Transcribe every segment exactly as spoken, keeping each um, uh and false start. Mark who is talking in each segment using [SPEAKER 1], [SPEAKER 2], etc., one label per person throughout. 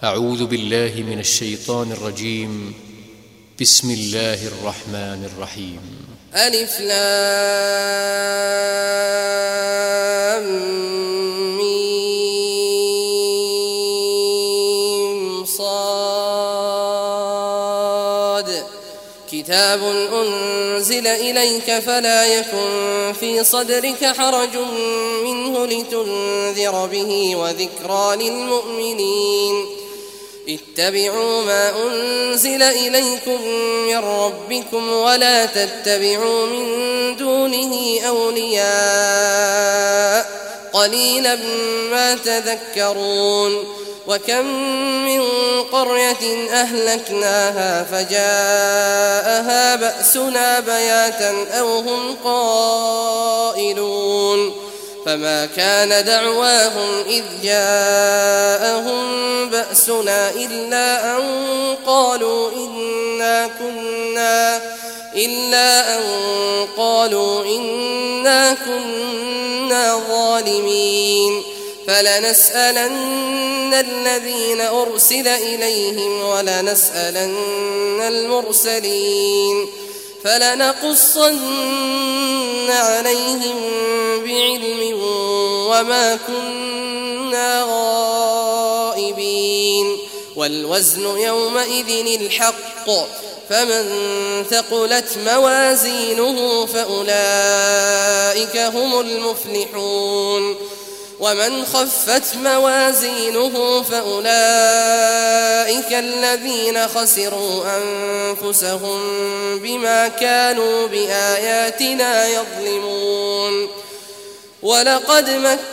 [SPEAKER 1] أعوذ بالله من الشيطان الرجيم. بسم الله الرحمن الرحيم.
[SPEAKER 2] ألف لام ميم صاد كتاب أنزل إليك فلا يكن في صدرك حرج منه لتنذر به وذكرى للمؤمنين. اتبعوا ما أنزل إليكم من ربكم ولا تتبعوا من دونه أولياء قليلا ما تذكرون. وكم من قرية أهلكناها فجاءها بأسنا بياتا أو هم قائلون فما كان دعواهم إذ جاءهم بأسنا إلا أن قالوا إنا كنا إلا أن قالوا إنا كنا ظالمين. فلنسألن الذين أرسل إليهم ولنسألن المرسلين فلنقصن عليهم بعلم وما كنا غائبين. والوزن يومئذ الحق فمن ثقلت موازينه فأولئك هم المفلحون ومن خفت موازينه فأولئك الذين خسروا أنفسهم بما كانوا بآياتنا يظلمون. ولقد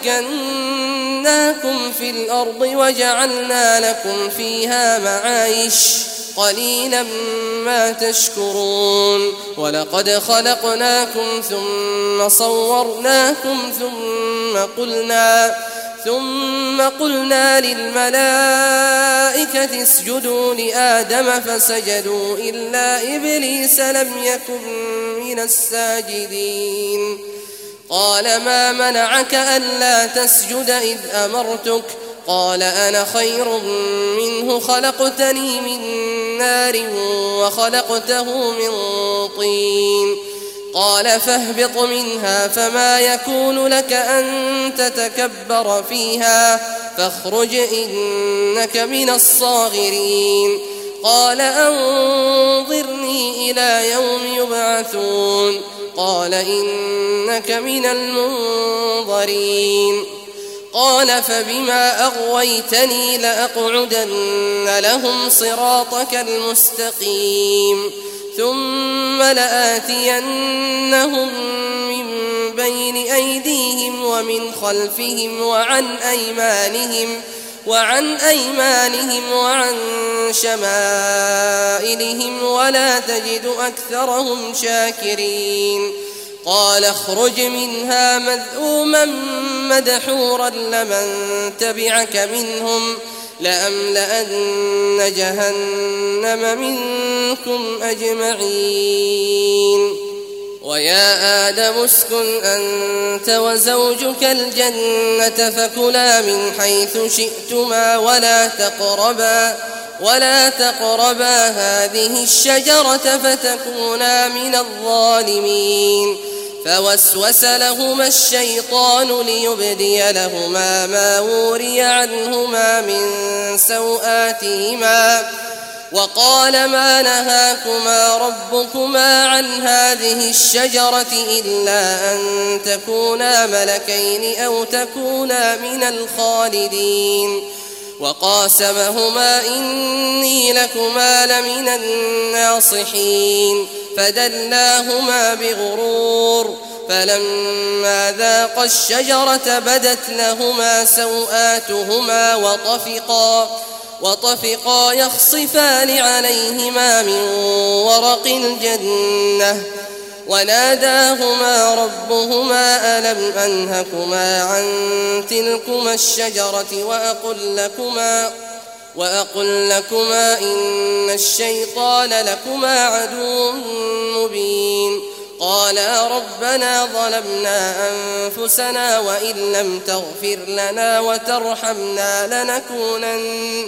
[SPEAKER 2] مكناكم في الأرض وجعلنا لكم فيها معايش قليلا ما تشكرون. ولقد خلقناكم ثم صورناكم ثم قلنا ثم قلنا للملائكة اسجدوا لآدم فسجدوا إلا إبليس لم يكن من الساجدين. قال ما منعك ألا تسجد إذ أمرتك؟ قال أنا خير منه خلقتني من نار وخلقته من طين. قال فاهبط منها فما يكون لك أن تتكبر فيها فاخرج إنك من الصاغرين. قال أنظرني إلى يوم يبعثون. قال إنك من المنظرين. قال فبما أغويتني لأقعدن لهم صراطك المستقيم ثم لآتينهم من بين أيديهم ومن خلفهم وعن أيمانهم وعن أيمانهم وعن شمائلهم ولا تجد أكثرهم شاكرين. قال اخرج منها مذءوما مدحورا لمن تبعك منهم لأملأن جهنم منكم أجمعين. ويا آدم اسكن أنت وزوجك الجنة فكلا من حيث شئتما ولا تقربا ولا تقربا هذه الشجرة فتكونا من الظالمين. فوسوس لهما الشيطان ليبدي لهما ما وري عنهما من سوآتهما وقال ما نهاكما ربكما عن هذه الشجرة إلا أن تكونا ملكين أو تكونا من الخالدين. وقاسمهما إني لكما لمن الناصحين فدلاهما بغرور فلما ذاقا الشجرة بدت لهما سوآتهما وطفقا وطفقا يخصفان عليهما من ورق الجنة وناداهما ربهما ألم أنهكما عن تلكما الشجرة وأقل لكما وأقل لكما إن الشيطان لكما عدو مبين. قالا ربنا ظلمنا أنفسنا وإن لم تغفر لنا وترحمنا لنكونن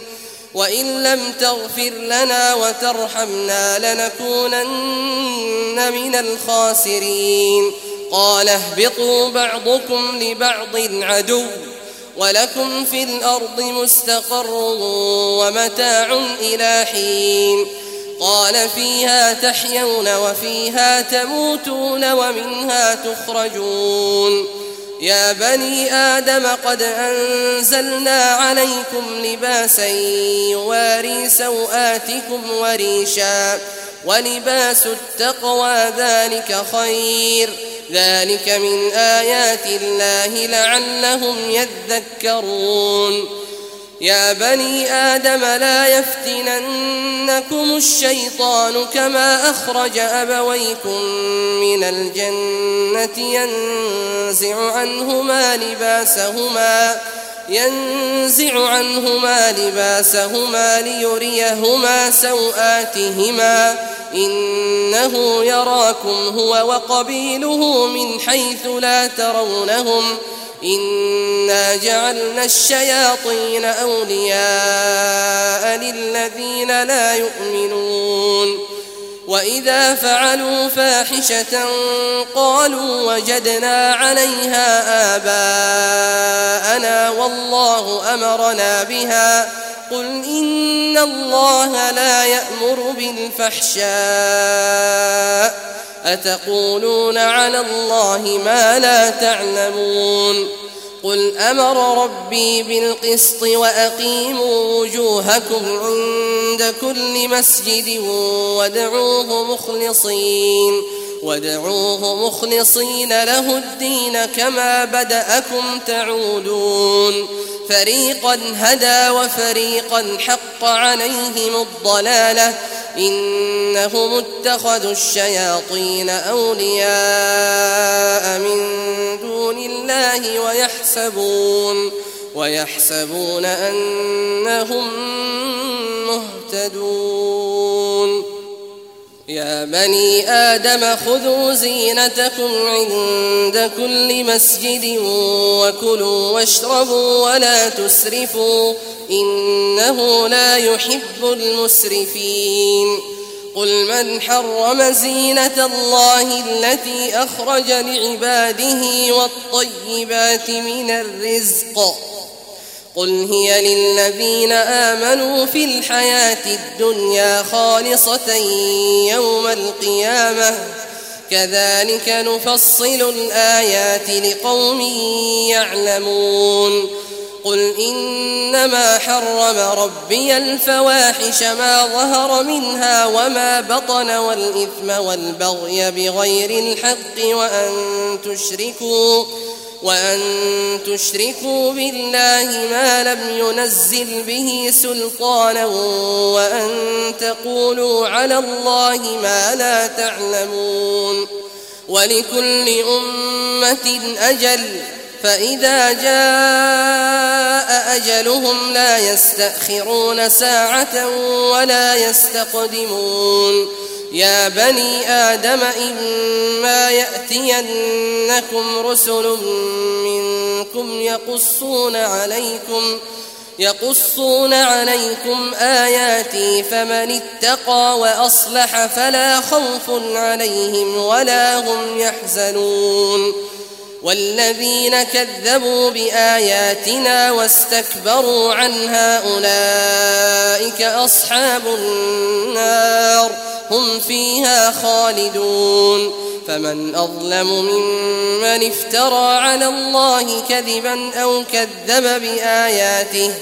[SPEAKER 2] وإن لم تغفر لنا وترحمنا لنكونن من الخاسرين. قال اهبطوا بعضكم لبعض عدو ولكم في الأرض مستقر ومتاع إلى حين. قال فيها تحيون وفيها تموتون ومنها تخرجون. يا بني آدم قد أنزلنا عليكم لباسا يواري سوآتكم وريشا ولباس التقوى ذلك خير ذلك من آيات الله لعلهم يذكرون. يا بني آدم لا يفتننكم الشيطان كما أخرج أبويكم من الجنة ينزع عنهما لباسهما ينزع عنهما لباسهما ليريهما سوآتهما إنه يراكم هو وقبيله من حيث لا ترونهم إنا جعلنا الشياطين أولياء للذين لا يؤمنون. وإذا فعلوا فاحشة قالوا وجدنا عليها آباءنا والله أمرنا بها قل إن الله لا يأمر بالفحشاء أتقولون على الله ما لا تعلمون. قل أمر ربي بالقسط وأقيموا وجوهكم عند كل مسجد وادعوه مخلصين وادعوه مخلصين له الدين كما بدأكم تعودون. فريقا هدى وفريقا حق عليهم الضلالة إنهم اتخذوا الشياطين أولياء من دون الله ويحسبون ويحسبون أنهم مهتدون. يا بني آدم خذوا زينتكم عند كل مسجد وكلوا واشربوا ولا تسرفوا إنه لا يحب المسرفين. قل من حرم زينة الله التي أخرج لعباده والطيبات من الرزق قل هي للذين آمنوا في الحياة الدنيا خالصة يوم القيامة كذلك نفصل الآيات لقوم يعلمون. قل إنما حرم ربي الفواحش ما ظهر منها وما بطن والإثم والبغي بغير الحق وأن تشركوا وأن تشركوا بالله ما لم ينزل به سلطانا وأن تقولوا على الله ما لا تعلمون. ولكل أمة أجل فإذا جاء أجلهم لا يستأخرون ساعة ولا يستقدمون. يا بني آدم إما يأتينكم رسل منكم يقصون عليكم يقصون عليكم آياتي فمن اتقى وأصلح فلا خوف عليهم ولا هم يحزنون. والذين كذبوا بآياتنا واستكبروا عنها أولئك أصحاب النار هم فيها خالدون. فمن أظلم ممن افترى على الله كذبا أو كذب بآياته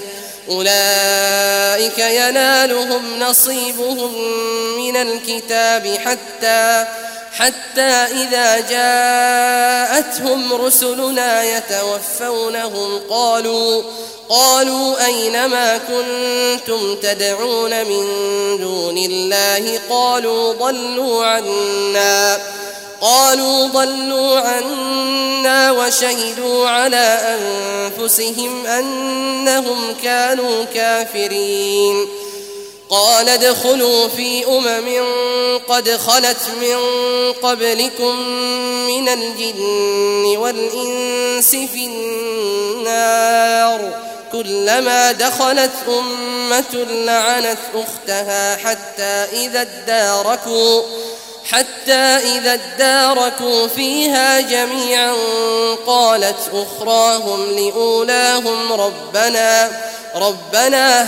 [SPEAKER 2] أولئك ينالهم نصيبهم من الكتاب حتى حتى إذا جاءتهم رسلنا يتوفونهم قالوا قالوا أين ما كنتم تدعون من دون الله قالوا ضلوا عنا قالوا ضلوا عنا وشهدوا على أنفسهم أنهم كانوا كافرين. قال ادخلوا في أمم قد خلت من قبلكم من الجن والإنس في النار كلما دخلت أمة لعنت أختها حتى إذا اداركوا حتى إذا اداركوا فيها جميعا قالت أخراهم لأولاهم ربنا ربنا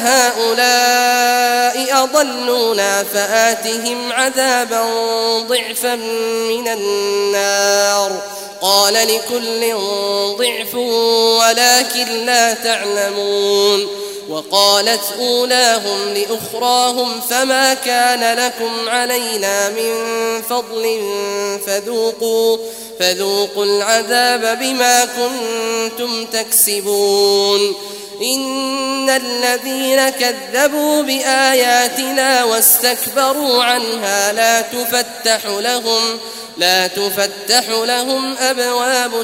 [SPEAKER 2] هؤلاء أضلونا فآتهم عذابا ضعفا من النار قال لكل ضعف ولكن لا تعلمون وقالت أولاهم لأخراهم فما كان لكم علينا من فضل فذوقوا فذوقوا العذاب بما كنتم تكسبون إن الذين كذبوا بآياتنا واستكبروا عنها لا تفتح لهم لا تفتح لهم أبواب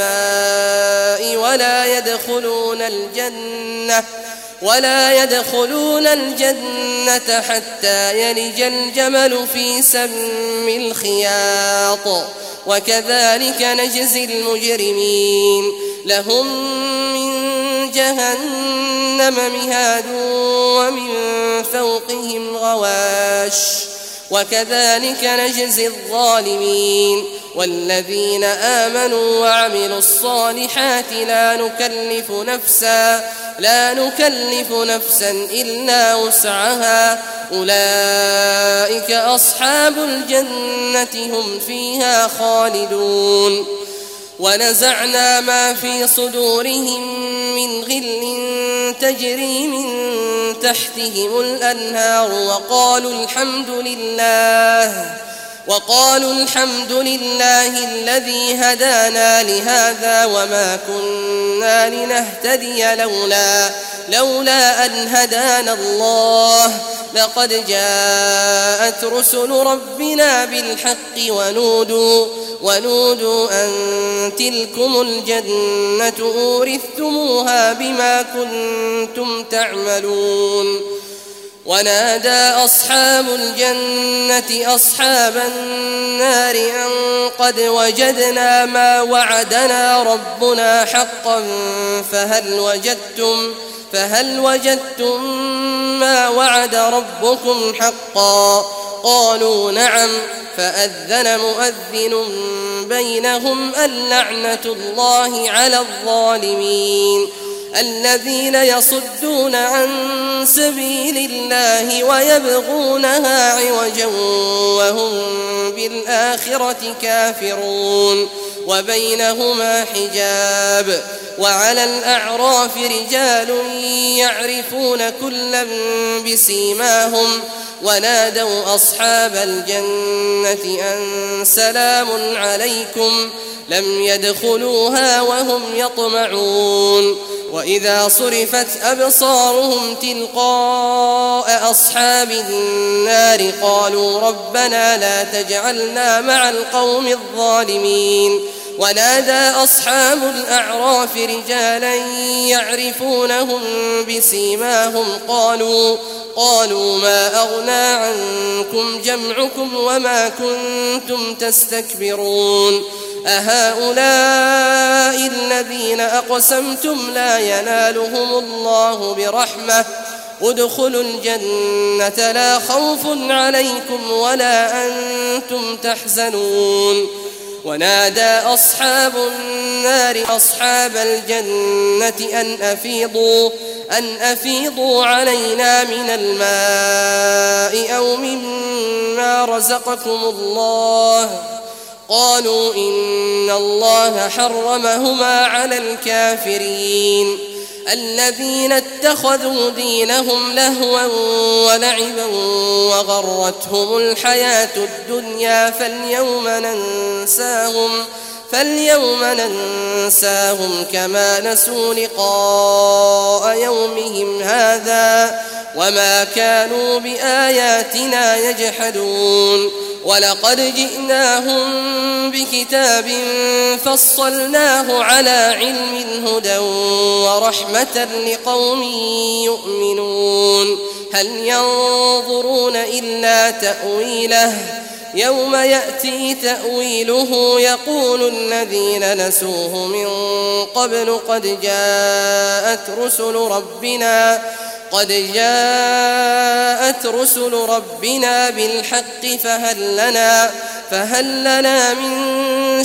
[SPEAKER 2] السماء ولا يدخلون الجنة ولا يدخلون الجنة حتى يلج الجمل في سم الخياط وكذلك نجزي المجرمين لهم من جهنم مهاد ومن فوقهم غواش وكذلك نجزي الظالمين والذين آمنوا وعملوا الصالحات لا نكلف نفسا لا نكلف نفسا إلا وسعها أولئك أصحاب الجنة هم فيها خالدون ونزعنا ما في صدورهم من غل تجري من تحتهم الأنهار وقالوا الحمد لله وقالوا الحمد لله الذي هدانا لهذا وما كنا لنهتدي لولا لولا أن هدانا الله لقد جاءت رسل ربنا بالحق ونودوا ونودوا أن تلكم الجنة أورثتموها بما كنتم تعملون ونادى أصحاب الجنة أصحاب النار أن قد وجدنا ما وعدنا ربنا حقا فهل وجدتم فهل وجدتم ما وعد ربكم حقا قالوا نعم فأذن مؤذن بينهم اللعنة الله على الظالمين الذين يصدون عن سبيل الله ويبغونها عوجا وهم بالآخرة كافرون وبينهما حجاب وعلى الأعراف رجال يعرفون كلا بسيماهم ونادوا أصحاب الجنة أن سلام عليكم لم يدخلوها وهم يطمعون وإذا صرفت أبصارهم تلقاء أصحاب النار قالوا ربنا لا تجعلنا مع القوم الظالمين ونادى أصحاب الأعراف رجالا يعرفونهم بسيماهم قالوا قالوا ما أغنى عنكم جمعكم وما كنتم تستكبرون أهؤلاء الذين أقسمتم لا ينالهم الله برحمة ادخلوا الجنة لا خوف عليكم ولا أنتم تحزنون ونادى أصحاب النار أصحاب الجنة أن أفيضوا أن أفيضوا علينا من الماء أو مما رزقكم الله قالوا إن الله حرمهما على الكافرين الذين اتخذوا دينهم لهوا ولعبا وغرتهم الحياة الدنيا فاليوم ننساهم فاليوم ننساهم كما نسوا لقاء يومهم هذا وما كانوا بآياتنا يجحدون ولقد جئناهم بكتاب فصلناه على علم هدى ورحمة لقوم يؤمنون هل ينظرون إلا تأويله يوم يأتي تأويله يقول الذين نسوه من قبل قد جاءت رسل ربنا قد جاءت رسل ربنا بالحق فهل لنا فهل لنا من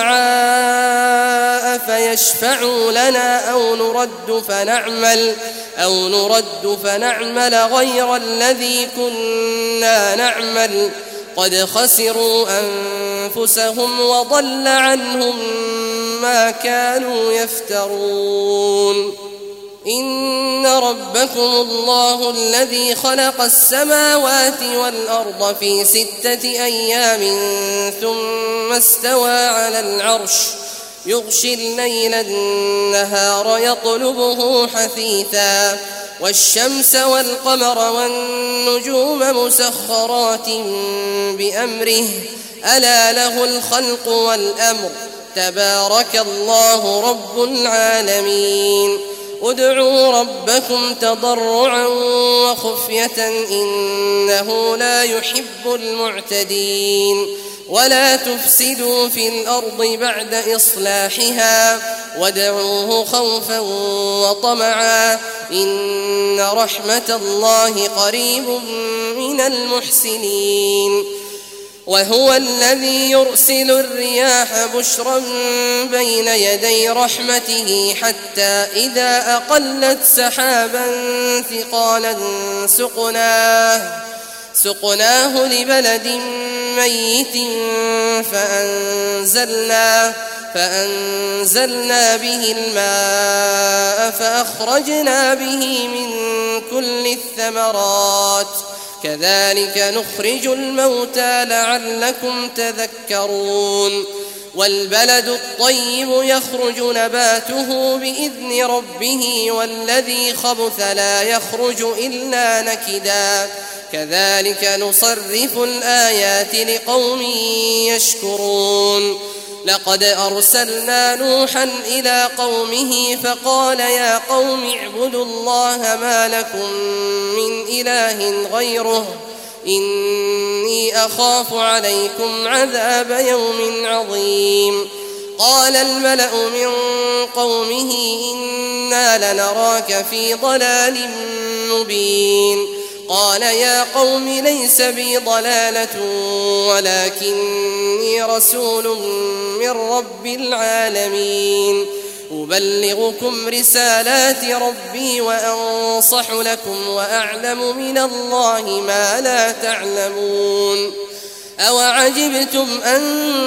[SPEAKER 2] شفعاء فيشفعوا لنا أو نرد فنعمل أو نرد فنعمل غير الذي كنا نعمل قد خسروا أنفسهم وضل عنهم ما كانوا يفترون. إن ربكم الله الذي خلق السماوات والأرض في ستة أيام ثم استوى على العرش يغشي الليل النهار يطلبه حثيثا والشمس والقمر والنجوم مسخرات بأمره ألا له الخلق والأمر تبارك الله رب العالمين. ادعوا ربكم تضرعا وخفية إنه لا يحب المعتدين. ولا تفسدوا في الأرض بعد إصلاحها وادعوه خوفا وطمعا إن رحمة الله قريب من المحسنين. وهو الذي يرسل الرياح بشرا بين يدي رحمته حتى إذا أقلت سحابا ثقالا سقناه سقناه لبلد ميت فأنزلنا فأنزلنا به الماء فأخرجنا به من كل الثمرات كذلك نخرج الموتى لعلكم تذكرون. والبلد الطيب يخرج نباته بإذن ربه والذي خبث لا يخرج إلا نكدا كذلك نصرف الآيات لقوم يشكرون. لقد أرسلنا نوحا إلى قومه فقال يا قوم اعبدوا الله ما لكم من إله غيره إني أخاف عليكم عذاب يوم عظيم. قال الملأ من قومه إنا لنراك في ضلال مبين. قال يا قوم ليس بي ضلالة ولكني رسول من رب العالمين أبلغكم رسالات ربي وأنصح لكم وأعلم من الله ما لا تعلمون. أوعجبتم أن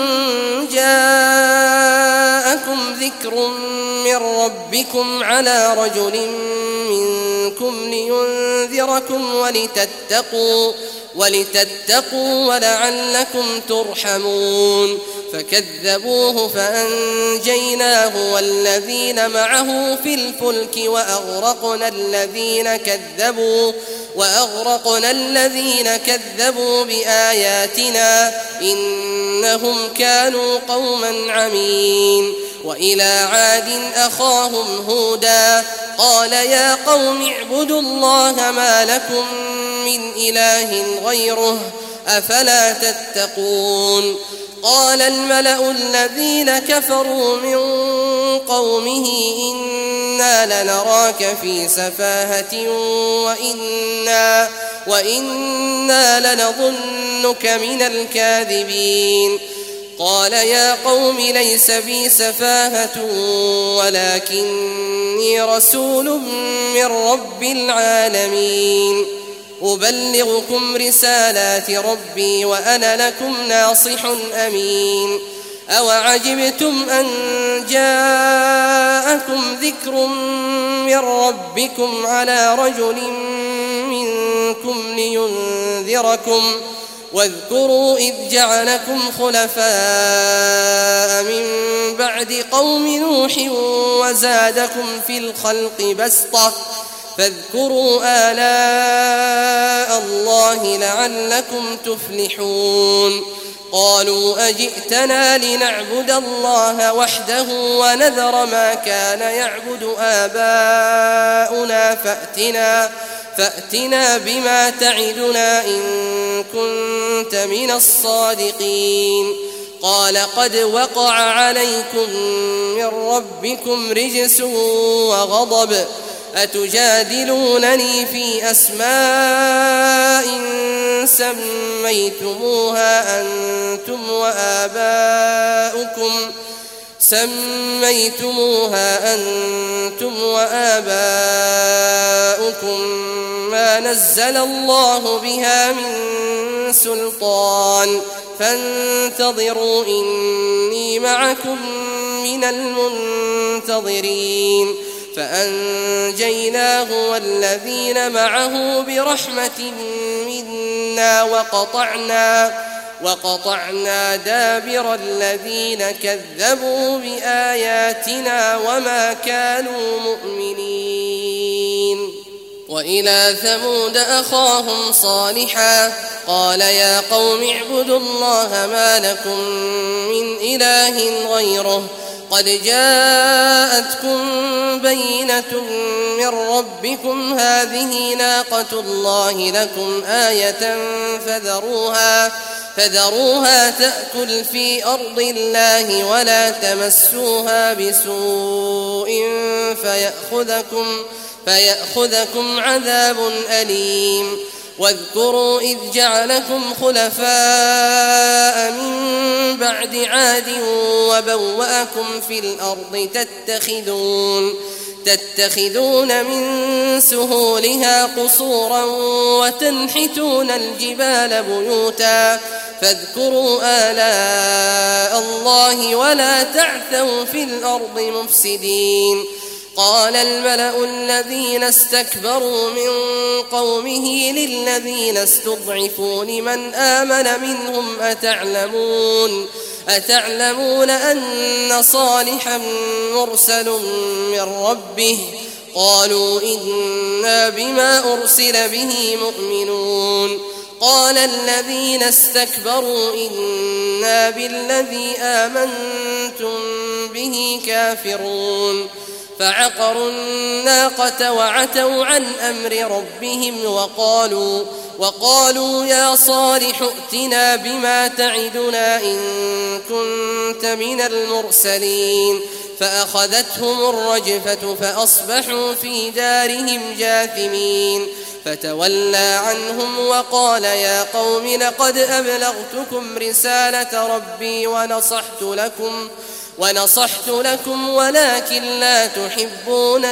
[SPEAKER 2] جاءكم ذكر من ربكم على رجل منكم لينذركم ولتتقوا ولتتقوا ولعلكم ترحمون. فكذبوه فأنجيناه والذين معه في الفلك وأغرقنا الذين كذبوا وأغرقنا الذين كذبوا بآياتنا إنهم كانوا قوما عمين. وإلى عاد أخاهم هودا قال يا قوم اعبدوا الله ما لكم من إله غيره أفلا تتقون. قال الملأ الذين كفروا من قومه إنا لنراك في سفاهة وإنا, وإنا لنظنك من الكاذبين. قال يا قوم ليس بي سفاهة ولكني رسول من رب العالمين أبلغكم رسالات ربي وأنا لكم ناصح أمين. أوعجبتم أن جاءكم ذكر من ربكم على رجل منكم لينذركم واذكروا إذ جعلكم خلفاء من بعد قوم نوح وزادكم في الخلق بسطة فاذكروا آلاء الله لعلكم تفلحون. قالوا أجئتنا لنعبد الله وحده ونذر ما كان يعبد آباؤنا فأتنا, فأتنا بما تعدنا إن كنت من الصادقين. قال قد وقع عليكم من ربكم رجس وغضب أتجادلونني في أسماء سميتموها أنتم وآباؤكم سميتموها أنتم وآباؤكم ما نزل الله بها من سلطان فانتظروا إني معكم من المنتظرين. فأنجيناه والذين معه برحمة منا وقطعنا, وقطعنا دابر الذين كذبوا بآياتنا وما كانوا مؤمنين. وإلى ثمود أخاهم صالحا قال يا قوم اعبدوا الله ما لكم من إله غيره قد جاءتكم بينة من ربكم هذه ناقة الله لكم آية فذروها, فذروها تأكل في أرض الله ولا تمسوها بسوء فيأخذكم, فيأخذكم عذاب أليم. واذكروا إذ جعلكم خلفاء من بعد عاد وبوأكم في الأرض تتخذون, تتخذون من سهولها قصورا وتنحتون الجبال بيوتا فاذكروا آلاء الله ولا تعثوا في الأرض مفسدين. قال الملأ الذين استكبروا من قومه للذين استضعفوا لمن آمن منهم أتعلمون, أتعلمون أن صالحا مرسل من ربه قالوا إنا بما أرسل به مؤمنون. قال الذين استكبروا إنا بالذي آمنتم به كافرون. فعقروا الناقة وعتوا عن أمر ربهم وقالوا, وقالوا يا صالح ائتنا بما تعدنا إن كنت من المرسلين. فأخذتهم الرجفة فأصبحوا في دارهم جاثمين. فتولى عنهم وقال يا قوم لقد أبلغتكم رسالة ربي ونصحت لكم ونصحت لكم ولكن لا تحبون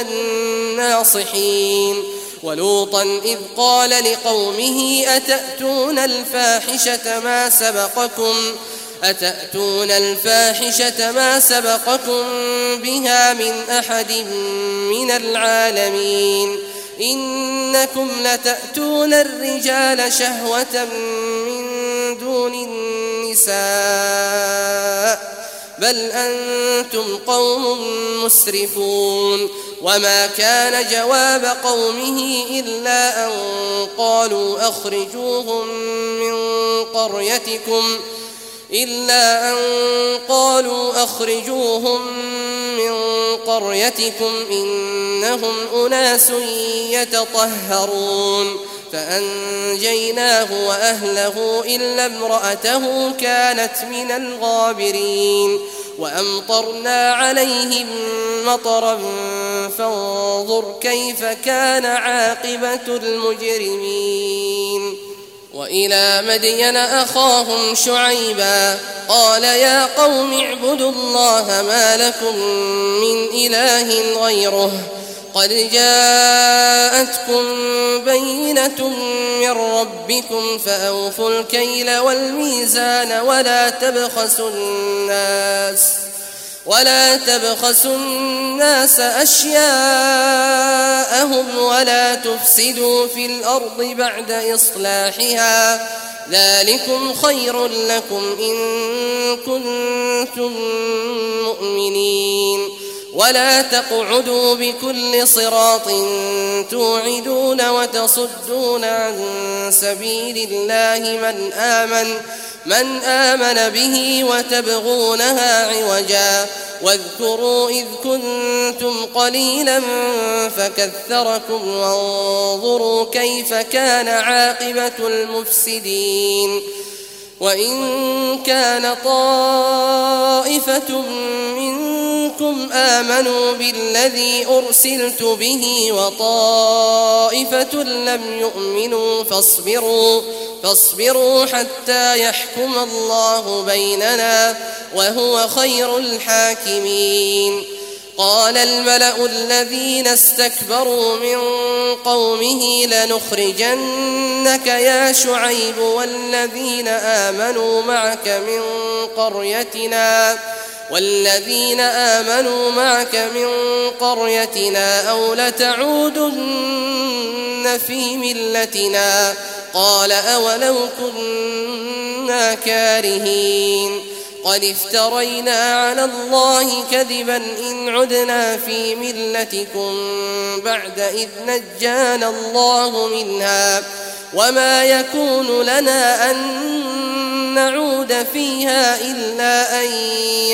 [SPEAKER 2] الناصحين. ولوطا إذ قال لقومه أتأتون الفاحشة ما سبقكم أتأتون الفاحشة ما سبقكم بها من أحد من العالمين إنكم لتأتون الرجال شهوة من دون النساء بل أنتم قوم مسرفون. وما كان جواب قومه إلا أن قالوا أخرجوهم من قريتكم إلا أن قالوا أخرجوهم من قريتكم إنهم أناس يتطهرون. فأنجيناه وأهله إلا امرأته كانت من الغابرين. وأمطرنا عليهم مطرا فانظر كيف كان عاقبة المجرمين. وإلى مدين أخاهم شعيبا قال يا قوم اعبدوا الله ما لكم من إله غيره قد جاءتكم بينة من ربكم فأوفوا الكيل والميزان ولا تبخسوا الناس ولا تبخسوا الناس أشياءهم ولا تفسدوا في الأرض بعد إصلاحها ذلكم خير لكم إن كنتم مؤمنين. ولا تقعدوا بكل صراط توعدون وتصدون عن سبيل الله من آمن من آمن به وتبغونها عوجا واذكروا إذ كنتم قليلا فكثركم وانظروا كيف كان عاقبة المفسدين وإن كان طائفة منكم آمنوا بالذي أرسلت به وطائفة لم يؤمنوا فاصبروا فاصبروا حتى يحكم الله بيننا وهو خير الحاكمين. قال الملأ الذين استكبروا من قومه لنخرجنك يا شعيب والذين آمنوا معك من قريتنا والذين آمنوا معك من قريتنا أو لتعودن في ملتنا قال أولو كنا كارهين قد افترينا على الله كذبا إن عدنا في ملتكم بعد إذ نجانا الله منها وما يكون لنا أن نعود فيها إلا أن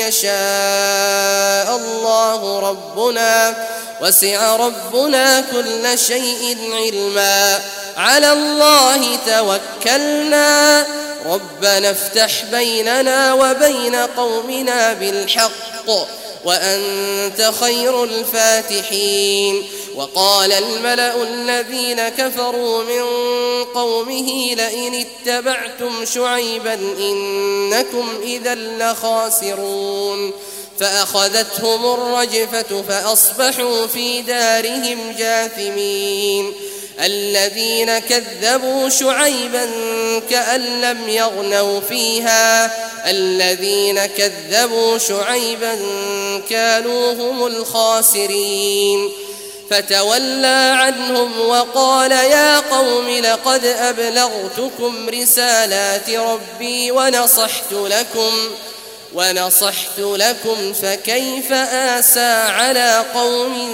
[SPEAKER 2] يشاء الله ربنا وسع ربنا كل شيء علما على الله توكلنا ربنا افتح بيننا وبين قومنا بالحق وأنت خير الفاتحين. وقال الملأ الذين كفروا من قومه لئن اتبعتم شعيبا إنكم إذا لخاسرون فأخذتهم الرجفة فأصبحوا في دارهم جاثمين. الذين كذبوا شعيبا كأن لم يغنوا فيها الذين كذبوا شعيبا كانوا هم الخاسرين فتولى عنهم وقال يا قوم لقد أبلغتكم رسالات ربي ونصحت لكم ونصحت لكم فكيف آسى على قوم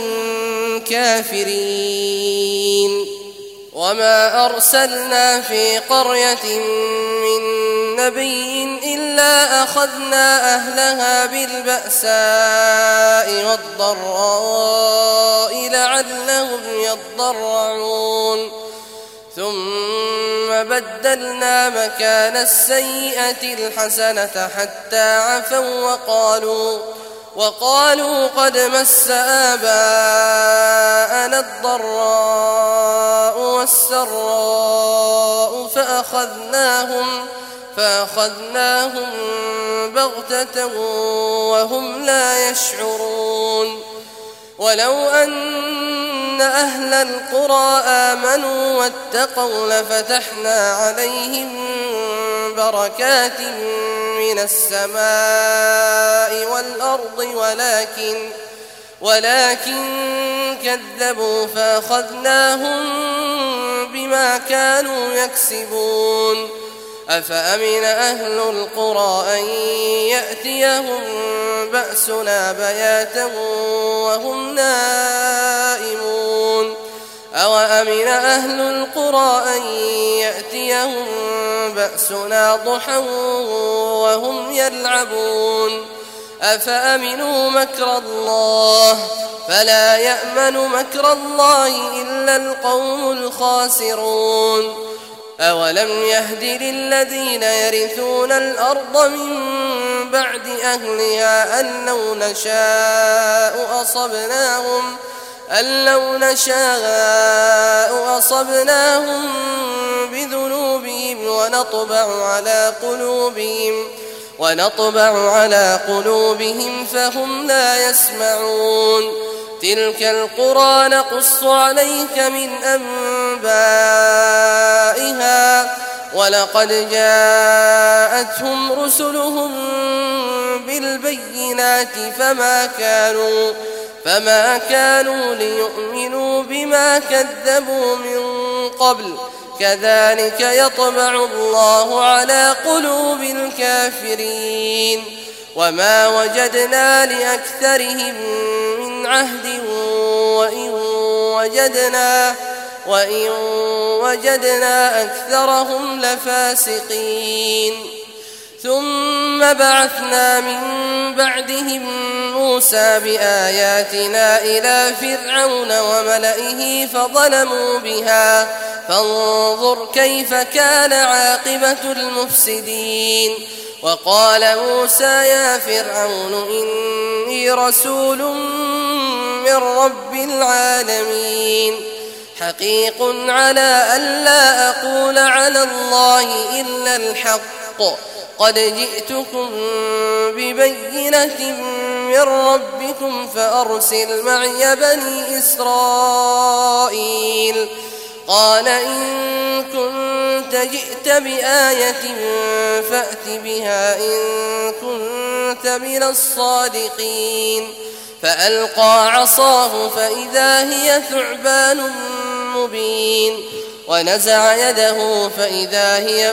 [SPEAKER 2] كافرين. وما أرسلنا في قرية من نبي إلا أخذنا أهلها بالبأساء والضراء لعلهم يضرعون ثم بدلنا مكان السيئة الحسنة حتى عفوا وقالوا وقالوا قد مس آباءنا الضراء والسراء فأخذناهم فأخذناهم بغتة وهم لا يشعرون. ولو أن أهل القرى آمنوا واتقوا لفتحنا عليهم بركات من السماء والأرض ولكن ولكن كذبوا فأخذناهم بما كانوا يكسبون. أفأمن أهل القرى أن يأتيهم بأسنا بياتا وهم نائمون أوأمن أهل القرى أن يأتيهم بأسنا ضحى وهم يلعبون أفأمنوا مكر الله فلا يأمن مكر الله إلا القوم الخاسرون. أولم يهد للذين يرثون الأرض من بعد أهلها أن لو نشاء أصبناهم أن لو نشاء أصبناهم بذنوبهم ونطبع على قلوبهم ونطبع على قلوبهم فهم لا يسمعون. تلك القرى نقص عليك من أنبائها ولقد جاءتهم رسلهم بالبينات فما كانوا فما كانوا ليؤمنوا بما كذبوا من قبل كذلك يطبع الله على قلوب الكافرين. وما وجدنا لأكثرهم من عهد وإن وجدنا, وإن وجدنا أكثرهم لفاسقين. ثم بعثنا من بعدهم موسى بآياتنا إلى فرعون وملئه فظلموا بها فانظر كيف كان عاقبة المفسدين. وقال موسى يا فرعون إني رسول من رب العالمين حقيق على ألا أقول على الله إلا الحق قد جئتكم ببينة من ربكم فأرسل معي بني إسرائيل. قال إن كنت جئت بآية فأت بها إن كنت من الصادقين. فألقى عصاه فإذا هي ثعبان مبين ونزع يده فإذا هي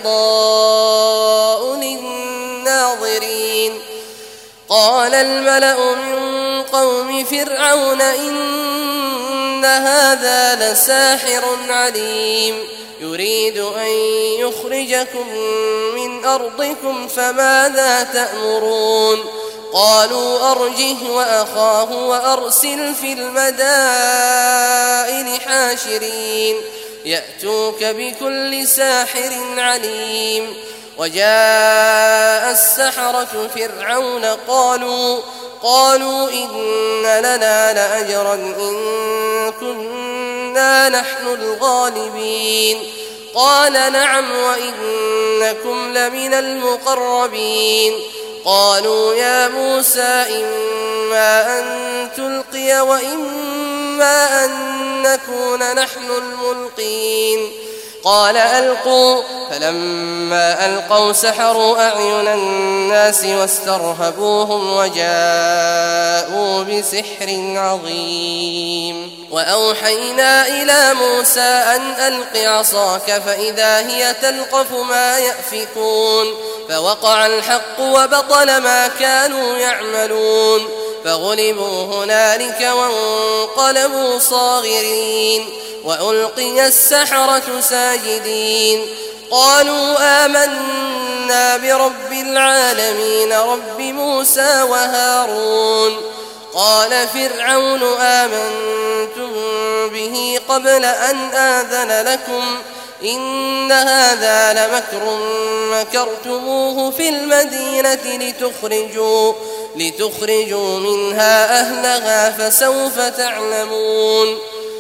[SPEAKER 2] بيضاء للناظرين. قال الملأ من قوم فرعون إن هذا لساحر عليم يريد أن يخرجكم من أرضكم فماذا تأمرون؟ قالوا أرجه وأخاه وأرسل في المدائن حاشرين يأتوك بكل ساحر عليم. وجاء السحرة فرعون قالوا قالوا إن لنا لأجرا إن كنا نحن الغالبين. قال نعم وإنكم لمن المقربين. قالوا يا موسى إما أن تلقي وإما أن نكون نحن الملقين. قال ألقوا فلما ألقوا سحروا أعين الناس واسترهبوهم وجاءوا بسحر عظيم. وأوحينا إلى موسى أن ألق عصاك فإذا هي تلقف ما يأفكون فوقع الحق وبطل ما كانوا يعملون فغلبوا هنالك وانقلبوا صاغرين وألقي السحرة ساجدين. قالوا آمنا برب العالمين رب موسى وهارون. قال فرعون آمنتم به قبل أن آذن لكم إن هذا لمكر مكرتموه في المدينة لتخرجوا, لتخرجوا منها أهلها فسوف تعلمون.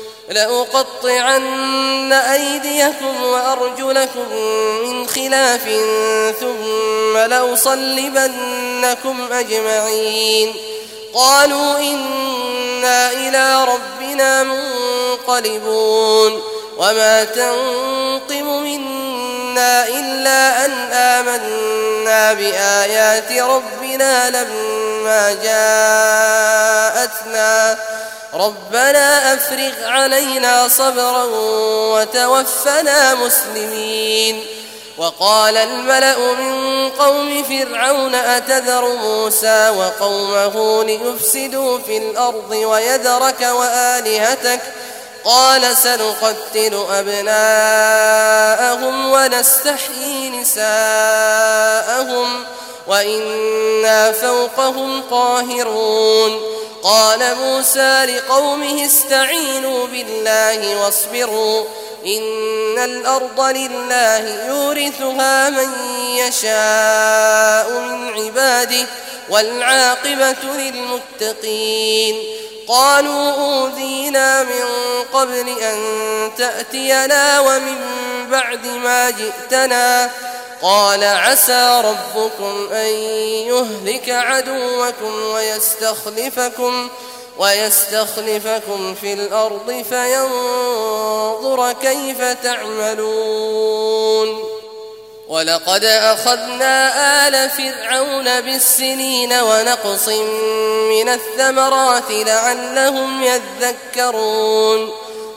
[SPEAKER 2] لأقطعن أيديكم وأرجلكم من خلاف ثم لأصلبنكم أجمعين. قالوا إنا إلى ربنا منقلبون. وما تنقم منا إلا أن آمنا بآيات ربنا لما جاءتنا ربنا أفرغ علينا صبرا وتوفنا مسلمين. وقال الملأ من قوم فرعون أتذر موسى وقومه ليفسدوا في الأرض ويذرك وآلهتك قال سنقتل أبناءهم ونستحيي نساءهم وإنا فوقهم قاهرون. قال موسى لقومه استعينوا بالله واصبروا إن الأرض لله يورثها من يشاء من عباده والعاقبة للمتقين. قالوا أوذينا من قبل أن تأتينا ومن بعد ما جئتنا قال عسى ربكم أن يهلك عدوكم ويستخلفكم ويستخلفكم في الأرض فينظر كيف تعملون. ولقد أخذنا آل فرعون بالسنين ونقص من الثمرات لعلهم يذكرون.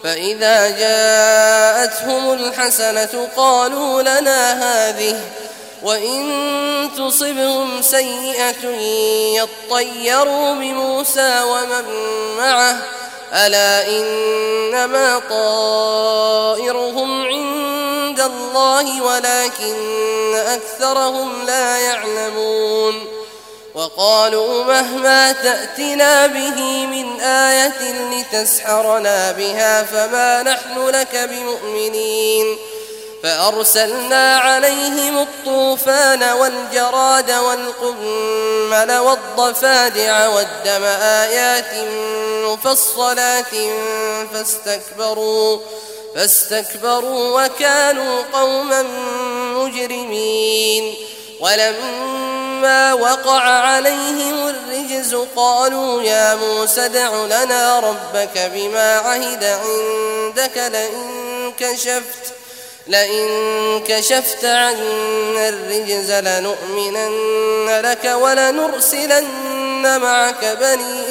[SPEAKER 2] فإذا جاءتهم الحسنة قالوا لنا هذه وإن تصبهم سيئة يطيروا بموسى ومن معه ألا إنما طائرهم عند الله ولكن أكثرهم لا يعلمون وقالوا مهما تأتنا به من آية لتسحرنا بها فما نحن لك بمؤمنين فأرسلنا عليهم الطوفان والجراد والقمل والضفادع والدم آيات مفصلات فاستكبروا فاستكبروا وكانوا قوما مجرمين ولما وقع عليهم الرجز قالوا يا موسى ادع لنا ربك بما عهد عندك لئن كشفت لئن كشفت عنا الرجز لنؤمنن لك ولنرسلن معك بني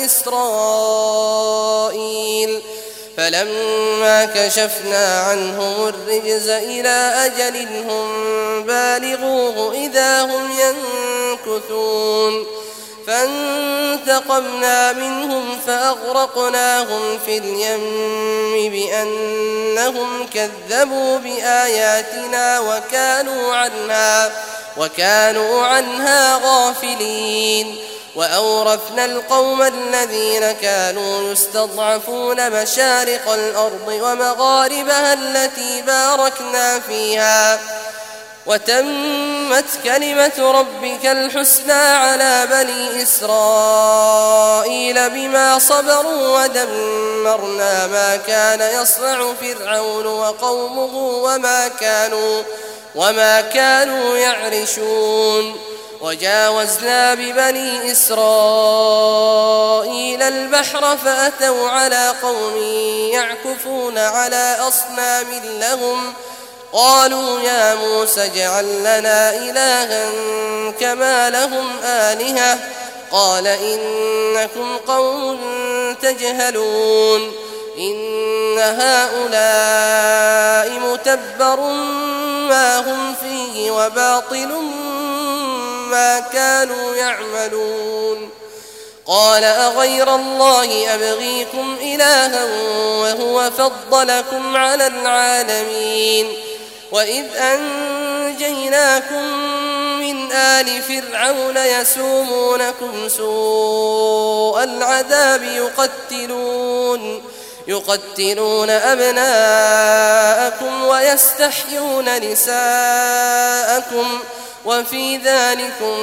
[SPEAKER 2] إسرائيل فلما كشفنا عنهم الرجز إلى أجل هم بالغوه إذا هم ينكثون فانتقمنا منهم فأغرقناهم في اليم بأنهم كذبوا بآياتنا وكانوا عنها وكانوا عنها غافلين وأورثنا القوم الذين كانوا يستضعفون مشارق الأرض ومغاربها التي باركنا فيها وتمت كلمة ربك الحسنى على بني إسرائيل بما صبروا ودمرنا ما كان يصنع فرعون وقومه وما كانوا وما كانوا يعرشون وجاوزنا ببني إسرائيل البحر فأتوا على قوم يعكفون على أصنام لهم قالوا يا موسى اجعل لنا إلها كما لهم آلهة قال إنكم قوم تجهلون إن هؤلاء متبر ما هم فيه وباطل ما كانوا يعملون قال أغير الله أبغيكم إلها وهو فضلكم على العالمين وإذ أنجيناكم من آل فرعون يسومونكم سوء العذاب يقتلون يقتلون أبناءكم ويستحيون نساءكم وفي ذلكم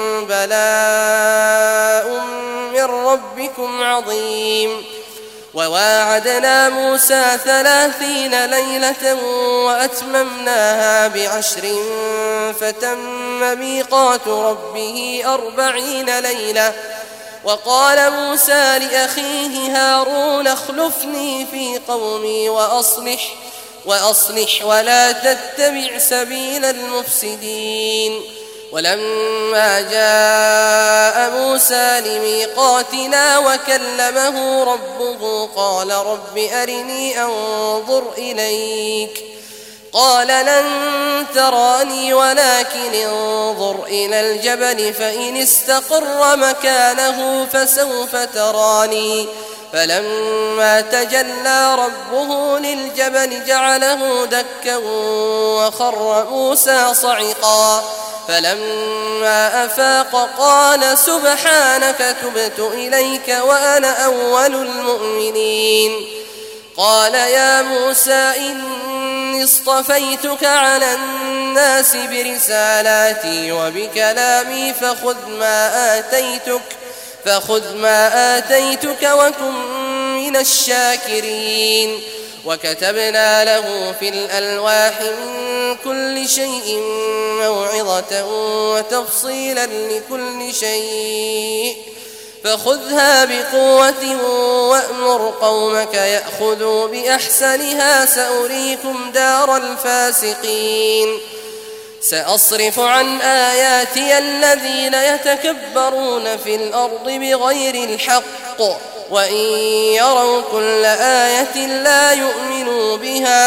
[SPEAKER 2] بلاء من ربكم عظيم وواعدنا موسى ثلاثين ليلة وأتممناها بعشر فتم ميقات ربه أربعين ليلة وقال موسى لأخيه هارون اخلفني في قومي وأصلح وأصلح ولا تتبع سبيل المفسدين ولما جاء موسى لميقاتنا وكلمه ربه قال رب أرني أنظر إليك قال لن تراني ولكن انظر إلى الجبل فإن استقر مكانه فسوف تراني فلما تجلى ربه للجبل جعله دكا وخر موسى صعقا فلما أفاق قال سبحانك تبت إليك وأنا أول المؤمنين قال يا موسى إني اصطفيتك على الناس برسالاتي وبكلامي فخذ ما آتيتك فخذ ما آتيتك وكن من الشاكرين وكتبنا له في الألواح من كل شيء موعظة وتفصيلا لكل شيء فخذها بقوة وأمر قومك يأخذوا بأحسنها سأريكم دار الفاسقين سأصرف عن آياتي الذين يتكبرون في الأرض بغير الحق وإن يروا كل آية لا يؤمنوا بها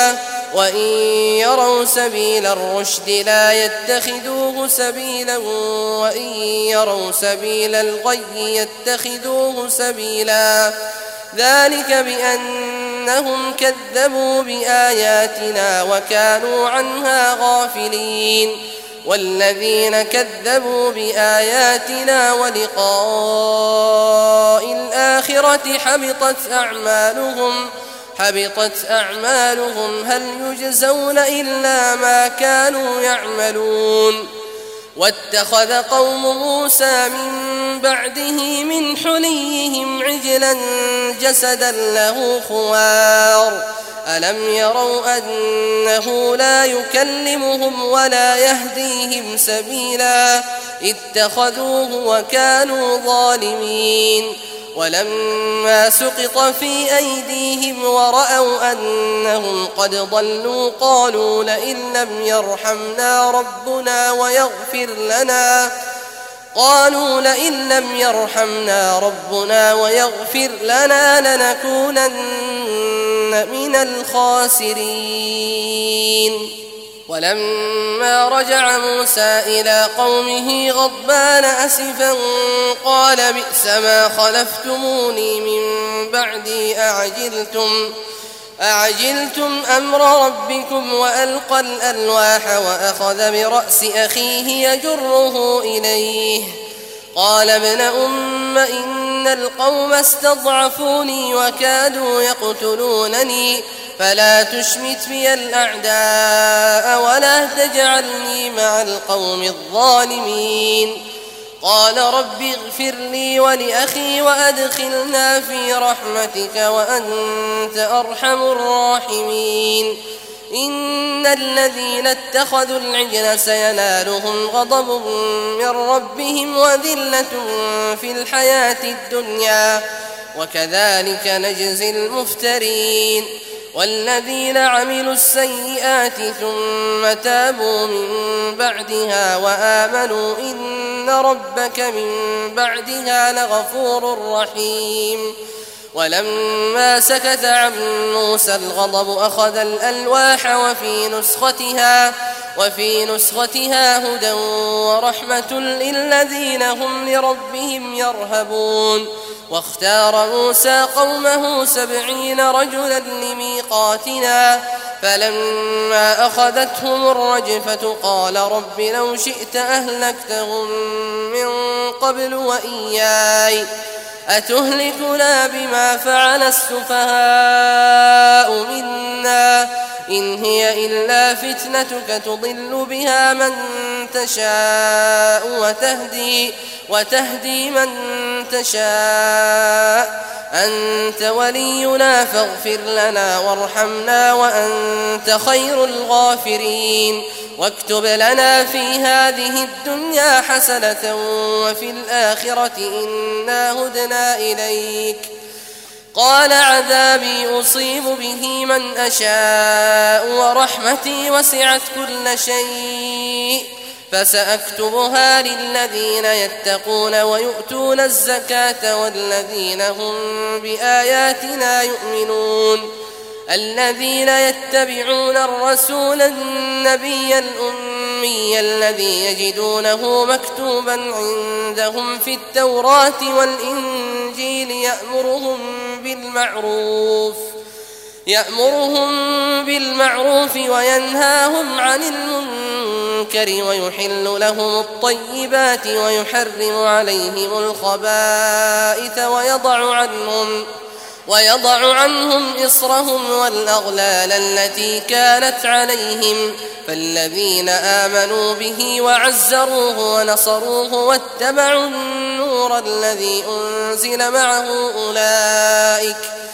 [SPEAKER 2] وإن يروا سبيل الرشد لا يتخذوه سبيلا وإن يروا سبيل الغي يتخذوه سبيلا ذلك بأنهم كذبوا بآياتنا وكانوا عنها غافلين والذين كذبوا بآياتنا ولقاء الآخرة حبطت أعمالهم حبطت أعمالهم هل يجزون إلا ما كانوا يعملون واتخذ قوم موسى من بعده من حليهم عجلا جسدا له خوار ألم يروا أنه لا يكلمهم ولا يهديهم سبيلا اتخذوه وكانوا ظالمين ولما سقط في أيديهم ورأوا أنهم قد ضلوا قالوا لئن لم يرحمنا ربنا ويغفر لنا قالوا لئن لم يرحمنا ربنا ويغفر لنا لنكونن من الخاسرين ولما رجع موسى إلى قومه غضبان أسفا قال بئس ما خلفتموني من بعدي أعجلتم أعجلتم أمر ربكم وألقى الألواح وأخذ برأس أخيه يجره إليه قال ابن أم إن القوم استضعفوني وكادوا يقتلونني فلا تشمت بي الأعداء ولا تجعلني مع القوم الظالمين قال رب اغفر لي ولأخي وأدخلنا في رحمتك وأنت أرحم الراحمين إن الذين اتخذوا العجل سينالهم غضب من ربهم وذلة في الحياة الدنيا وكذلك نجزي المفترين والذين عملوا السيئات ثم تابوا من بعدها وآمنوا إن ربك من بعدها لغفور رحيم ولما سكت عن موسى الغضب أخذ الألواح وفي نسختها وفي نسختها هدى ورحمة للذين هم لربهم يرهبون واختار موسى قومه سبعين رجلا لميقاتنا فلما أخذتهم الرجفة قال رب لو شئت أهلكتهم من قبل وإياي أتهلكنا بما فعل السفهاء منا إن هي إلا فتنتك تضل بها من تشاء وتهدي, وتهدي من تشاء أنت ولينا فاغفر لنا وارحمنا وأنت خير الغافرين واكتب لنا في هذه الدنيا حسنة وفي الآخرة إنا هدنا إليك قال عذابي أصيب به من أشاء ورحمتي وسعت كل شيء فسأكتبها للذين يتقون ويؤتون الزكاة والذين هم بآياتنا يؤمنون الذين يتبعون الرسول النبي الأمي الذي يجدونه مكتوبا عندهم في التوراة والإنجيل يأمرهم بالمعروف يأمرهم بالمعروف وينهاهم عن المنكر ويحل لهم الطيبات ويحرم عليهم الخبائث ويضع عنهم ويضع عنهم إصرهم والأغلال التي كانت عليهم فالذين آمنوا به وعزروه ونصروه واتبعوا النور الذي أنزل معه أولئك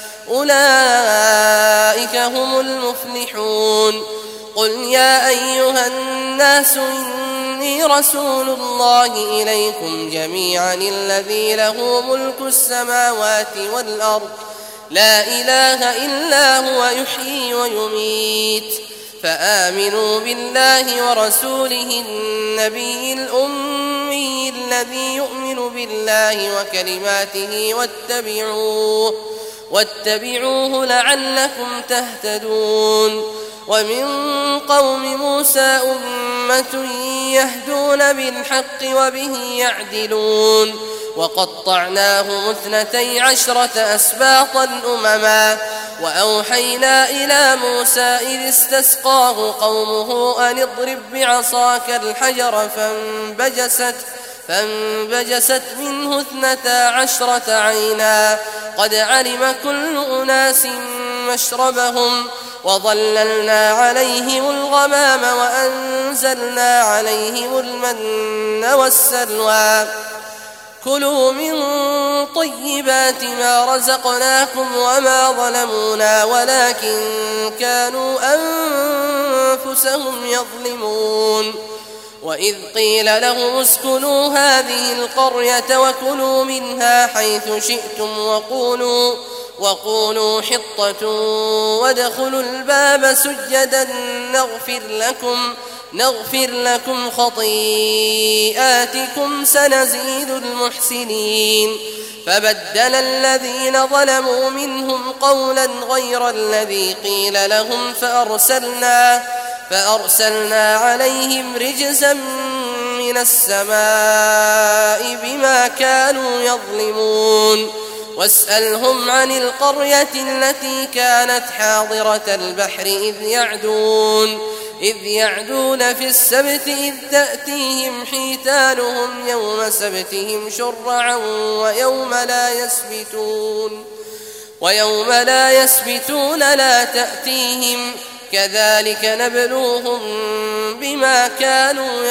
[SPEAKER 2] أولئك هم المفلحون قل يا أيها الناس إني رسول الله إليكم جميعا الذي له ملك السماوات والأرض لا إله إلا هو يحيي ويميت فآمنوا بالله ورسوله النبي الأمي الذي يؤمن بالله وكلماته واتبعوه واتبعوه لعلكم تهتدون ومن قوم موسى أمة يهدون بالحق وبه يعدلون وقطعناهم اثنتي عشرة أسباطا أمما وأوحينا إلى موسى إذ استسقاه قومه أن اضرب بعصاك الحجر فانبجست فانبجست منه اثنتا عشرة عينا قد علم كل أناس مشربهم وظللنا عليهم الغمام وأنزلنا عليهم المن والسلوى كلوا من طيبات ما رزقناكم وما ظلمونا ولكن كانوا أنفسهم يظلمون وإذ قيل لهم اسكنوا هذه القرية وكلوا منها حيث شئتم وقولوا وقولوا حطة وادخلوا الباب سجدا نغفر لكم نغفر لكم خطيئاتكم سنزيد المحسنين فبدل الذين ظلموا منهم قولا غير الذي قيل لهم فأرسلنا فأرسلنا عليهم رجزا من السماء بما كانوا يظلمون واسألهم عن القرية التي كانت حاضرة البحر إذ يعدون إذ يعدون في السبت إذ تأتيهم حيتانهم يوم سبتهم شرعا ويوم لا يسبتون ويوم لا يسبتون لا تأتيهم كذلك نبلوهم بما كانوا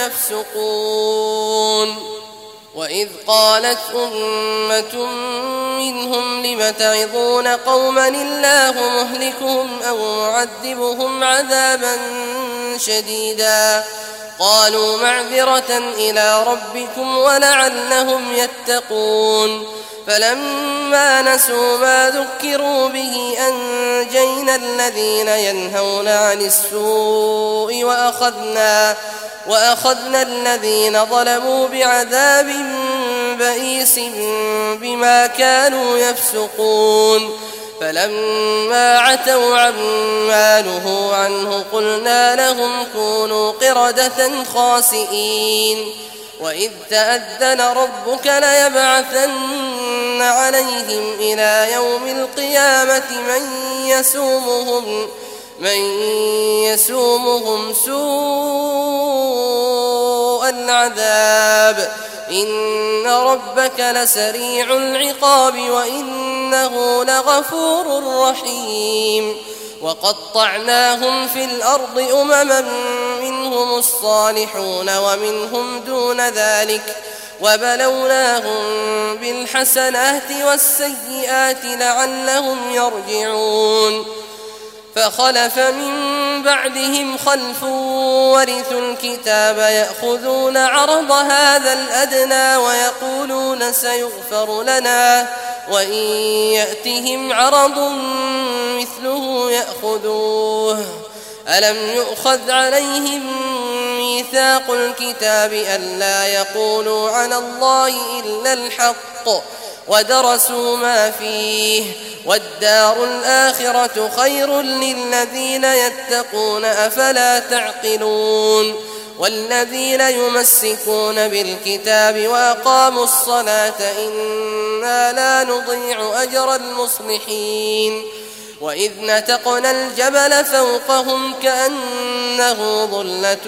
[SPEAKER 2] يفسقون وإذ قالت أمة منهم لم تعظون قوما الله مهلكهم أو معذبهم عذابا شديدا قالوا معذرة إلى ربكم ولعلهم يتقون فلما نسوا ما ذكروا به أنجينا الذين ينهون عن السوء وأخذنا وأخذنا الذين ظلموا بعذاب بئيس بما كانوا يفسقون فلما عتوا عما نهوا عنه قلنا لهم كونوا قردة خاسئين وإذ تأذن ربك ليبعثن عليهم إلى يوم القيامة من يسومهم من يسومهم سوء العذاب إن ربك لسريع العقاب وإنه لغفور رحيم وقطعناهم في الأرض أمما منهم الصالحون ومنهم دون ذلك وبلوناهم بالحسنات والسيئات لعلهم يرجعون فخلف من بعدهم خلف ورثوا الكتاب يأخذون عرض هذا الأدنى ويقولون سيغفر لنا وإن يأتهم عرض مثله يأخذوه ألم يؤخذ عليهم ميثاق الكتاب ألا يقولوا على الله إلا الحق ودرسوا ما فيه والدار الآخرة خير للذين يتقون أفلا تعقلون والذين يمسكون بالكتاب وأقاموا الصلاة إنا لا نضيع أجر المصلحين وإذ نتقنا الجبل فوقهم كأنه ظلة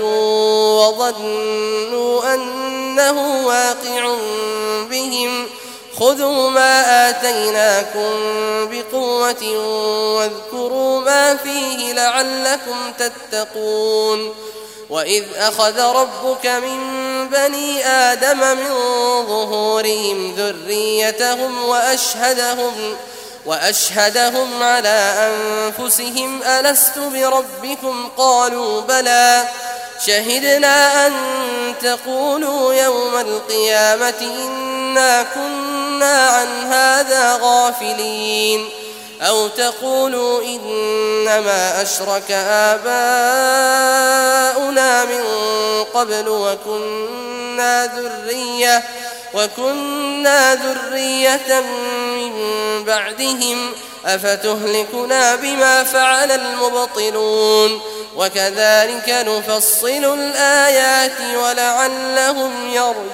[SPEAKER 2] وظنوا أنه واقع بهم خذوا ما آتيناكم بقوة واذكروا ما فيه لعلكم تتقون وإذ أخذ ربك من بني آدم من ظهورهم ذريتهم وأشهدهم وأشهدهم على أنفسهم ألست بربكم قالوا بلى شهدنا أن تقولوا يوم القيامة إنا كنا عن هذا غافلين أو تقولوا إنما أشرك آباؤنا من قبل وكنا ذرية وكنا ذرية من بعدهم أفتهلكنا بما فعل المبطلون وكذلك نفصل الآيات ولعلهم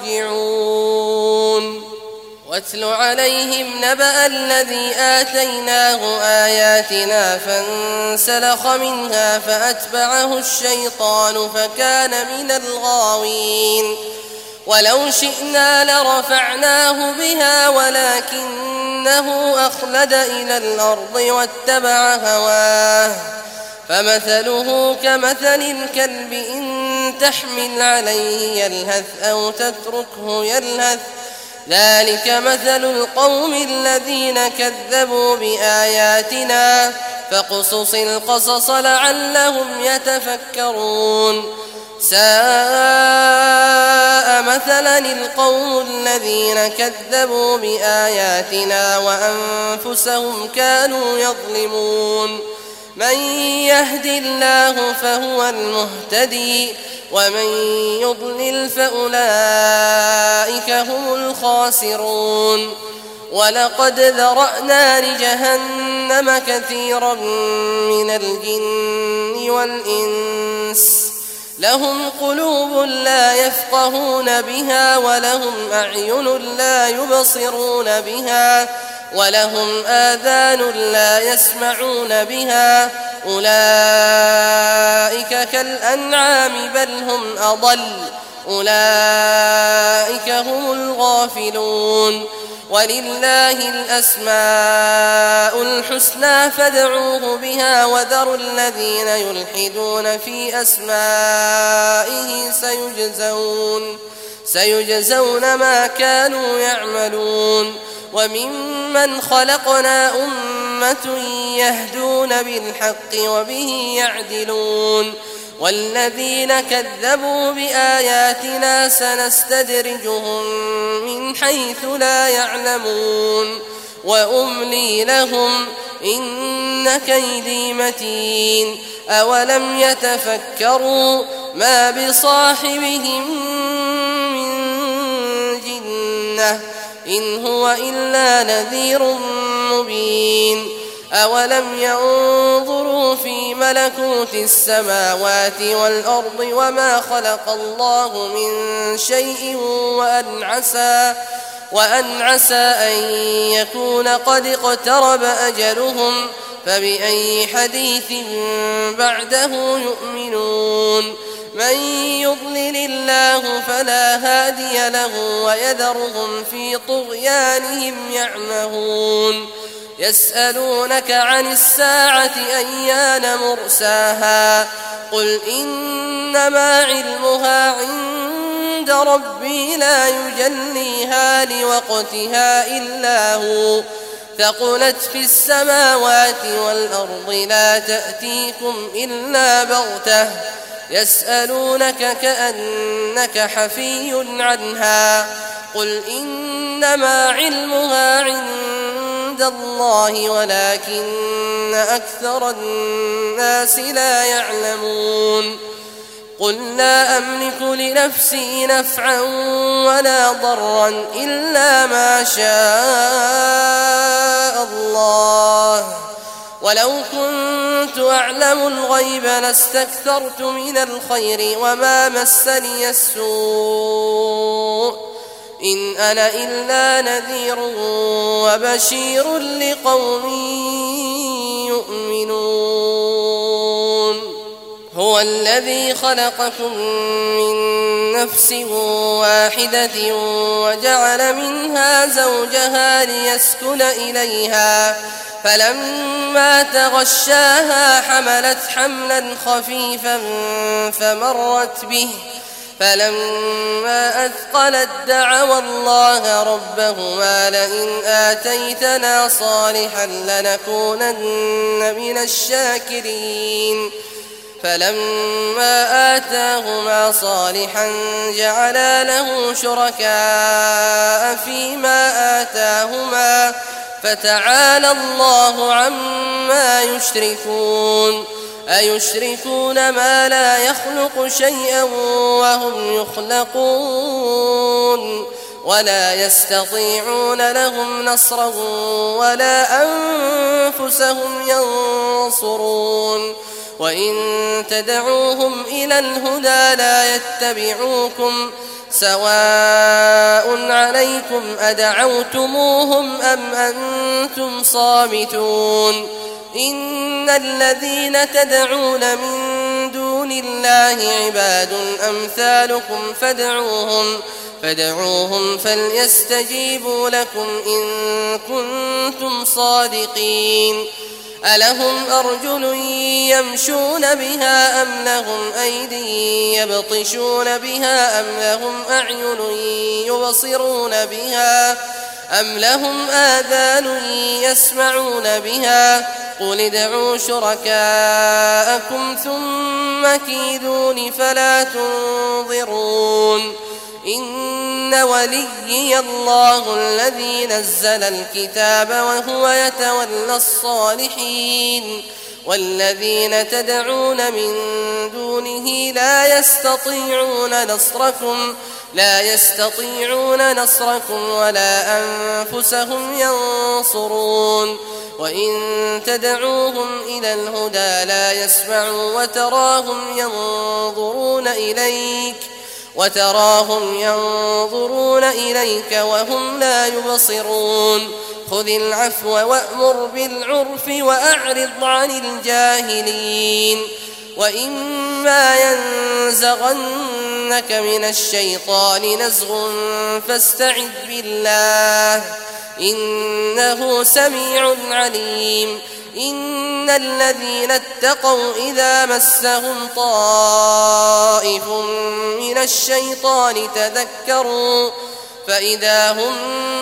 [SPEAKER 2] يرجعون واتل عليهم نبأ الذي آتيناه آياتنا فانسلخ منها فأتبعه الشيطان فكان من الغاوين ولو شئنا لرفعناه بها ولكنه أخلد إلى الأرض واتبع هواه فمثله كمثل الكلب إن تحمل عليه يلهث أو تتركه يلهث ذلك مثل القوم الذين كذبوا بآياتنا فاقصص القصص لعلهم يتفكرون ساء مثلا القوم الذين كذبوا بآياتنا وأنفسهم كانوا يظلمون من يهد الله فهو المهتدي ومن يضلل فأولئك هم الخاسرون ولقد ذرأنا لجهنم كثيرا من الجن والإنس لهم قلوب لا يفقهون بها ولهم أعين لا يبصرون بها ولهم آذان لا يسمعون بها أولئك كالأنعام بل هم أضل أولئك هم الغافلون ولله الأسماء الحسنى فادعوه بها وذروا الذين يلحدون في أسمائه سيجزون سيجزون ما كانوا يعملون وممن خلقنا أمة يهدون بالحق وبه يعدلون والذين كذبوا بآياتنا سنستدرجهم من حيث لا يعلمون وأملي لهم إن كيدي متين أولم يتفكروا ما بصاحبهم من جنة إن هو إلا نذير مبين أولم ينظروا في ملكوت السماوات والأرض وما خلق الله من شيء وأن عسى, وأن عسى أن يكون قد اقترب أجلهم فبأي حديث بعده يؤمنون من يضلل الله فلا هادي له ويذرهم في طغيانهم يعمهون يسألونك عن الساعة أيان مرساها قل إنما علمها عند ربي لا يجليها لوقتها إلا هو ثقلت في السماوات والأرض لا تأتيكم إلا بغتة يسألونك كأنك حفي عنها قل إنما علمها عند الله ولكن أكثر الناس لا يعلمون قل لا أملك لنفسي نفعا ولا ضرا إلا ما شاء الله ولو كنت أعلم الغيب لاستكثرت من الخير وما مسني السوء إن أنا إلا نذير وبشير لقوم يؤمنون هو الذي خلقكم من نفس واحدة وجعل منها زوجها ليسكن إليها فلما تغشاها حملت حملا خفيفا فمرت به فلما أثقلت دعوا الله ربهما لئن آتيتنا صالحا لنكونن من الشاكرين فلما آتاهما صالحا جعلا له شركاء فيما آتاهما فتعالى الله عما يشركون أيشركون ما لا يخلق شيئا وهم يخلقون ولا يستطيعون لهم نصرا ولا أنفسهم ينصرون وإن تدعوهم إلى الهدى لا يتبعوكم سواء عليكم أدعوتموهم أم أنتم صامتون إن الذين تدعون من دون الله عباد أمثالكم فادعوهم فادعوهم فليستجيبوا لكم إن كنتم صادقين ألهم أرجل يمشون بها أم لهم أيدي يبطشون بها أم لهم أعين يبصرون بها أم لهم آذان يسمعون بها قل ادعوا شركاءكم ثم كيدون فلا تنظرون إن وليي الله الذي نزل الكتاب وهو يتولى الصالحين والذين تدعون من دونه لا يستطيعون نصركم لا يستطيعون نصركم ولا أنفسهم ينصرون وإن تدعوهم إلى الهدى لا يسمعوا وتراهم ينظرون إليك وتراهم ينظرون إليك وهم لا يبصرون خذ العفو وأمر بالعرف وأعرض عن الجاهلين وإما ينزغنك من الشيطان نزغ فاستعذ بالله إنه سميع عليم إن الذين اتقوا إذا مسهم طائف من الشيطان تذكروا فإذا هم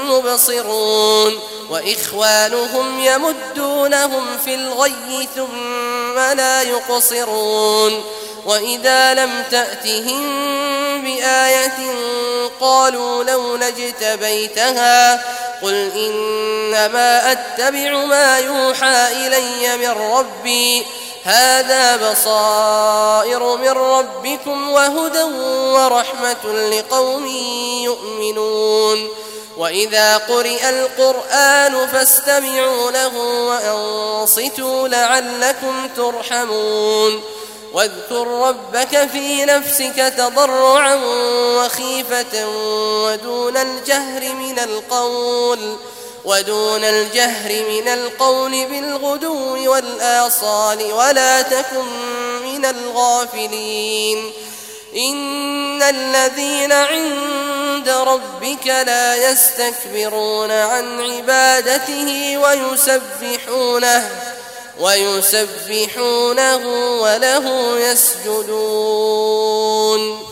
[SPEAKER 2] مبصرون وإخوانهم يمدونهم في الغي ثم لا يقصرون وإذا لم تأتهم بآية قالوا لولا اجتبيتها قل إنما أتبع ما يوحى إلي من ربي هذا بصائر من ربكم وهدى ورحمة لقوم يؤمنون وإذا قرئ القرآن فاستمعوا له وأنصتوا لعلكم ترحمون واذكر ربك في نفسك تضرعا وخيفة ودون الجهر من القول ودون الجهر من القول بالغدو والآصال ولا تكن من الغافلين إن الذين عند ربك لا يستكبرون عن عبادته ويسبحونه ويسبحونه وله يسجدون